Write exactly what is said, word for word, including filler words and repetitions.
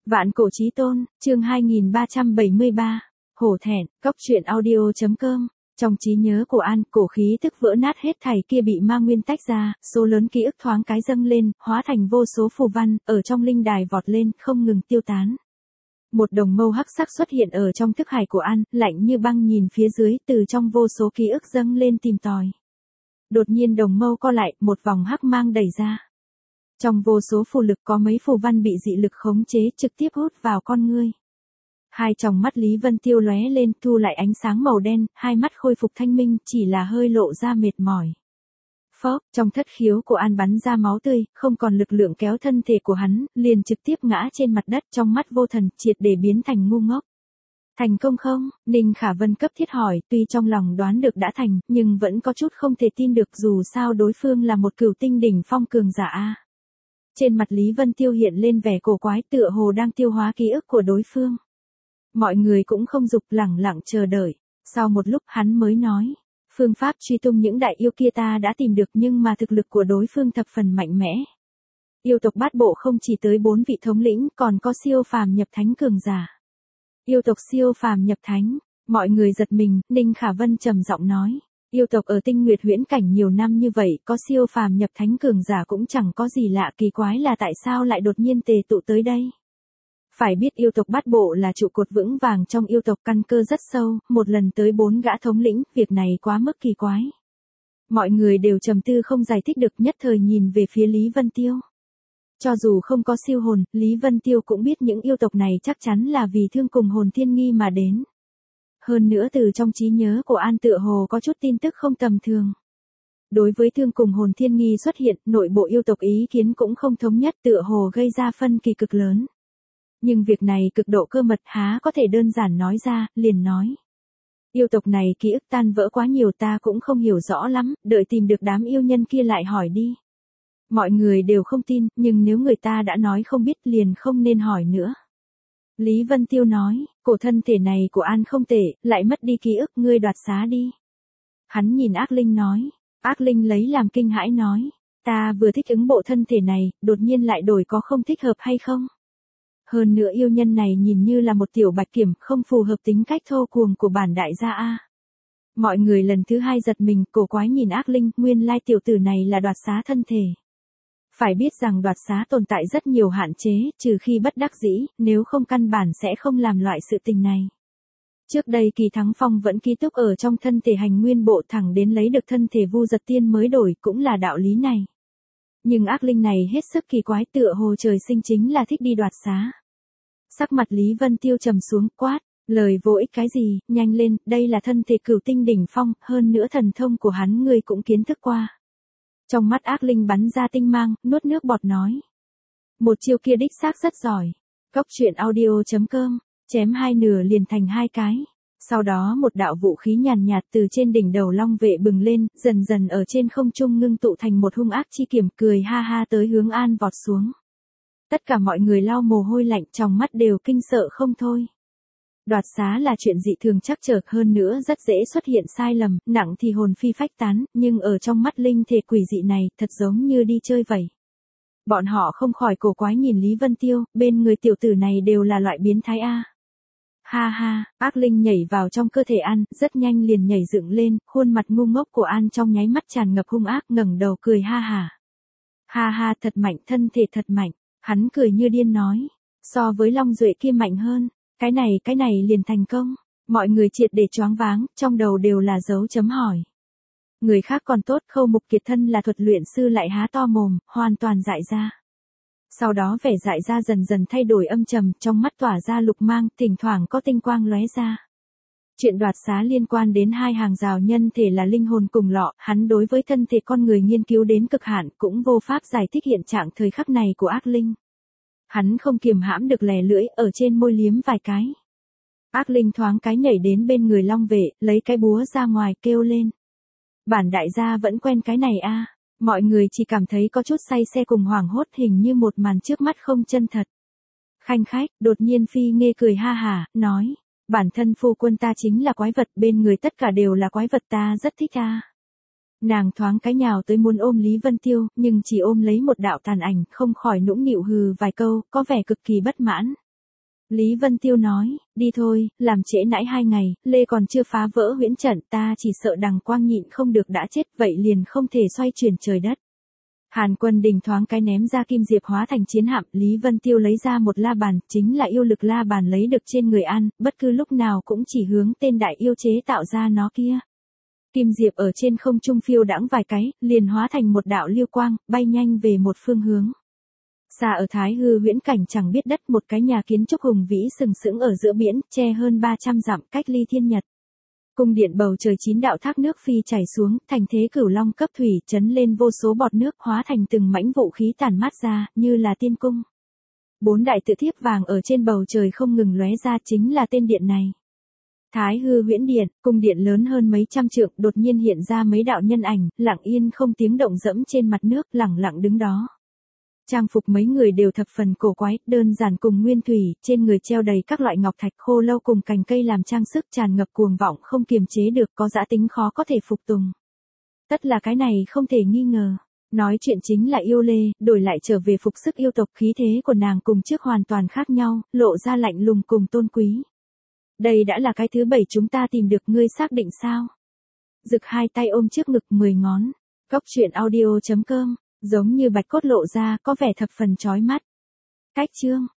Vạn cổ chí tôn, chương hai nghìn ba trăm bảy mươi ba, hổ thẹn, cóc truyện audio.com. Trong trí nhớ của An, cổ khí tức vỡ nát hết thảy kia bị ma nguyên tách ra, số lớn ký ức thoáng cái dâng lên, hóa thành vô số phù văn, ở trong linh đài vọt lên, không ngừng tiêu tán. Một đồng mâu hắc sắc xuất hiện ở trong thức hải của An, lạnh như băng nhìn phía dưới, từ trong vô số ký ức dâng lên tìm tòi. Đột nhiên đồng mâu co lại, một vòng hắc mang đẩy ra. Trong vô số phù lực có mấy phù văn bị dị lực khống chế trực tiếp hút vào con ngươi. Hai tròng mắt Lý Vân Tiêu lóe lên, thu lại ánh sáng màu đen, hai mắt khôi phục thanh minh, chỉ là hơi lộ ra mệt mỏi. Phốc, trong thất khiếu của An bắn ra máu tươi, không còn lực lượng kéo thân thể của hắn, liền trực tiếp ngã trên mặt đất, trong mắt vô thần, triệt để biến thành ngu ngốc. Thành công không? Ninh Khả Vân cấp thiết hỏi, tuy trong lòng đoán được đã thành, nhưng vẫn có chút không thể tin được, dù sao đối phương là một cửu tinh đỉnh phong cường giả a. Trên mặt Lý Vân Tiêu hiện lên vẻ cổ quái, tựa hồ đang tiêu hóa ký ức của đối phương. Mọi người cũng không dục, lẳng lặng chờ đợi. Sau một lúc hắn mới nói, phương pháp truy tung những đại yêu kia ta đã tìm được, nhưng mà thực lực của đối phương thập phần mạnh mẽ. Yêu tộc Bát Bộ không chỉ tới bốn vị thống lĩnh, còn có siêu phàm nhập thánh cường giả. Yêu tộc siêu phàm nhập thánh, mọi người giật mình. Ninh Khả Vân trầm giọng nói, yêu tộc ở Tinh Nguyệt huyễn cảnh nhiều năm như vậy, có siêu phàm nhập thánh cường giả cũng chẳng có gì lạ, kỳ quái là tại sao lại đột nhiên tề tụ tới đây. Phải biết yêu tộc Bát Bộ là trụ cột vững vàng trong yêu tộc, căn cơ rất sâu, một lần tới bốn gã thống lĩnh, việc này quá mức kỳ quái. Mọi người đều trầm tư không giải thích được, nhất thời nhìn về phía Lý Vân Tiêu. Cho dù không có siêu hồn, Lý Vân Tiêu cũng biết những yêu tộc này chắc chắn là vì thương cùng hồn thiên nghi mà đến. Hơn nữa từ trong trí nhớ của An tựa hồ có chút tin tức không tầm thường. Đối với thương cùng hồn thiên nghi xuất hiện, nội bộ yêu tộc ý kiến cũng không thống nhất, tựa hồ gây ra phân kỳ cực lớn. Nhưng việc này cực độ cơ mật, há có thể đơn giản nói ra, liền nói. Yêu tộc này ký ức tan vỡ quá nhiều, ta cũng không hiểu rõ lắm, đợi tìm được đám yêu nhân kia lại hỏi đi. Mọi người đều không tin, nhưng nếu người ta đã nói không biết liền không nên hỏi nữa. Lý Vân Tiêu nói, cổ thân thể này của An không tệ, lại mất đi ký ức, ngươi đoạt xá đi. Hắn nhìn Ác Linh nói, Ác Linh lấy làm kinh hãi nói, ta vừa thích ứng bộ thân thể này, đột nhiên lại đổi, có không thích hợp hay không? Hơn nữa yêu nhân này nhìn như là một tiểu bạch kiểm, không phù hợp tính cách thô cuồng của bản đại gia a. Mọi người lần thứ hai giật mình, cổ quái nhìn Ác Linh, nguyên lai tiểu tử này là đoạt xá thân thể. Phải biết rằng đoạt xá tồn tại rất nhiều hạn chế, trừ khi bất đắc dĩ, nếu không căn bản sẽ không làm loại sự tình này. Trước đây Kỳ Thắng Phong vẫn ký túc ở trong thân thể hành nguyên bộ, thẳng đến lấy được thân thể Vu Giật Tiên mới đổi, cũng là đạo lý này. Nhưng Ác Linh này hết sức kỳ quái, tựa hồ trời sinh chính là thích đi đoạt xá. Sắc mặt Lý Vân Tiêu trầm xuống, quát, lời vô ích cái gì, nhanh lên, đây là thân thể cửu tinh đỉnh phong, hơn nữa thần thông của hắn ngươi cũng kiến thức qua. Trong mắt Ác Linh bắn ra tinh mang, nuốt nước bọt nói. Một chiêu kia đích xác rất giỏi. Cóc truyện audio.com, chém hai nửa liền thành hai cái. Sau đó một đạo vũ khí nhàn nhạt từ trên đỉnh đầu Long Vệ bừng lên, dần dần ở trên không trung ngưng tụ thành một hung ác chi kiếm, cười ha ha tới hướng An vọt xuống. Tất cả mọi người lau mồ hôi lạnh, trong mắt đều kinh sợ không thôi. Đoạt xá là chuyện dị thường trắc trở, hơn nữa rất dễ xuất hiện sai lầm, nặng thì hồn phi phách tán, nhưng ở trong mắt linh thể quỷ dị này, thật giống như đi chơi vậy. Bọn họ không khỏi cổ quái nhìn Lý Vân Tiêu, bên người tiểu tử này đều là loại biến thái a. Ha ha, Ác Linh nhảy vào trong cơ thể An, rất nhanh liền nhảy dựng lên, khuôn mặt ngu ngốc của An trong nháy mắt tràn ngập hung ác, ngẩng đầu cười ha ha. Ha ha, thật mạnh, thân thể thật mạnh, hắn cười như điên nói, so với Long Duệ kia mạnh hơn. Cái này, cái này liền thành công. Mọi người triệt để choáng váng, trong đầu đều là dấu chấm hỏi. Người khác còn tốt, Khâu Mục Kiệt thân là thuật luyện sư lại há to mồm, hoàn toàn dại ra. Sau đó vẻ dại ra dần dần thay đổi âm trầm, trong mắt tỏa ra lục mang, thỉnh thoảng có tinh quang lóe ra. Chuyện đoạt xá liên quan đến hai hàng rào nhân thể là linh hồn cùng lọ, hắn đối với thân thể con người nghiên cứu đến cực hạn, cũng vô pháp giải thích hiện trạng thời khắc này của Ác Linh. Hắn không kiềm hãm được lè lưỡi, ở trên môi liếm vài cái. Ác Linh thoáng cái nhảy đến bên người Long Vệ, lấy cái búa ra ngoài, kêu lên. Bản đại gia vẫn quen cái này a. Mọi người chỉ cảm thấy có chút say xe cùng hoảng hốt, hình như một màn trước mắt không chân thật. Khanh khách, đột nhiên Phi Nghê cười ha hả, nói. Bản thân phu quân ta chính là quái vật, bên người tất cả đều là quái vật, ta rất thích a. Nàng thoáng cái nhào tới muốn ôm Lý Vân Tiêu, nhưng chỉ ôm lấy một đạo tàn ảnh, không khỏi nũng nịu hừ vài câu, có vẻ cực kỳ bất mãn. Lý Vân Tiêu nói, đi thôi, làm trễ nãi hai ngày, Lê còn chưa phá vỡ huyễn trận, ta chỉ sợ đằng quang nhịn không được đã chết, vậy liền không thể xoay chuyển trời đất. Hàn Quân Đình thoáng cái ném ra kim diệp hóa thành chiến hạm, Lý Vân Tiêu lấy ra một la bàn, chính là yêu lực la bàn lấy được trên người An, bất cứ lúc nào cũng chỉ hướng tên đại yêu chế tạo ra nó kia. Kim diệp ở trên không trung phiêu đãng vài cái, liền hóa thành một đạo lưu quang, bay nhanh về một phương hướng. Xa ở Thái Hư huyễn cảnh chẳng biết đất, một cái nhà kiến trúc hùng vĩ sừng sững ở giữa biển, che hơn ba trăm dặm, cách ly thiên nhật. Cung điện bầu trời chín đạo thác nước phi chảy xuống, thành thế cửu long cấp thủy, chấn lên vô số bọt nước, hóa thành từng mảnh vũ khí tản mát ra, như là tiên cung. Bốn đại tự thiếp vàng ở trên bầu trời không ngừng lóe ra, chính là tên điện này. Thái Hư huyễn điện, cung điện lớn hơn mấy trăm trượng, đột nhiên hiện ra mấy đạo nhân ảnh, lặng yên không tiếng động dẫm trên mặt nước, lẳng lặng đứng đó. Trang phục mấy người đều thập phần cổ quái, đơn giản cùng nguyên thủy, trên người treo đầy các loại ngọc thạch khô lâu cùng cành cây làm trang sức, tràn ngập cuồng vọng không kiềm chế được, có dã tính khó có thể phục tùng. Tất là cái này không thể nghi ngờ. Nói chuyện chính là yêu Lê, đổi lại trở về phục sức yêu tộc, khí thế của nàng cùng trước hoàn toàn khác nhau, lộ ra lạnh lùng cùng tôn quý. Đây đã là cái thứ bảy chúng ta tìm được, ngươi xác định sao? Rực hai tay ôm trước ngực mười ngón. Góc truyện audio chấm com, giống như bạch cốt lộ ra, có vẻ thập phần chói mắt. Cách chương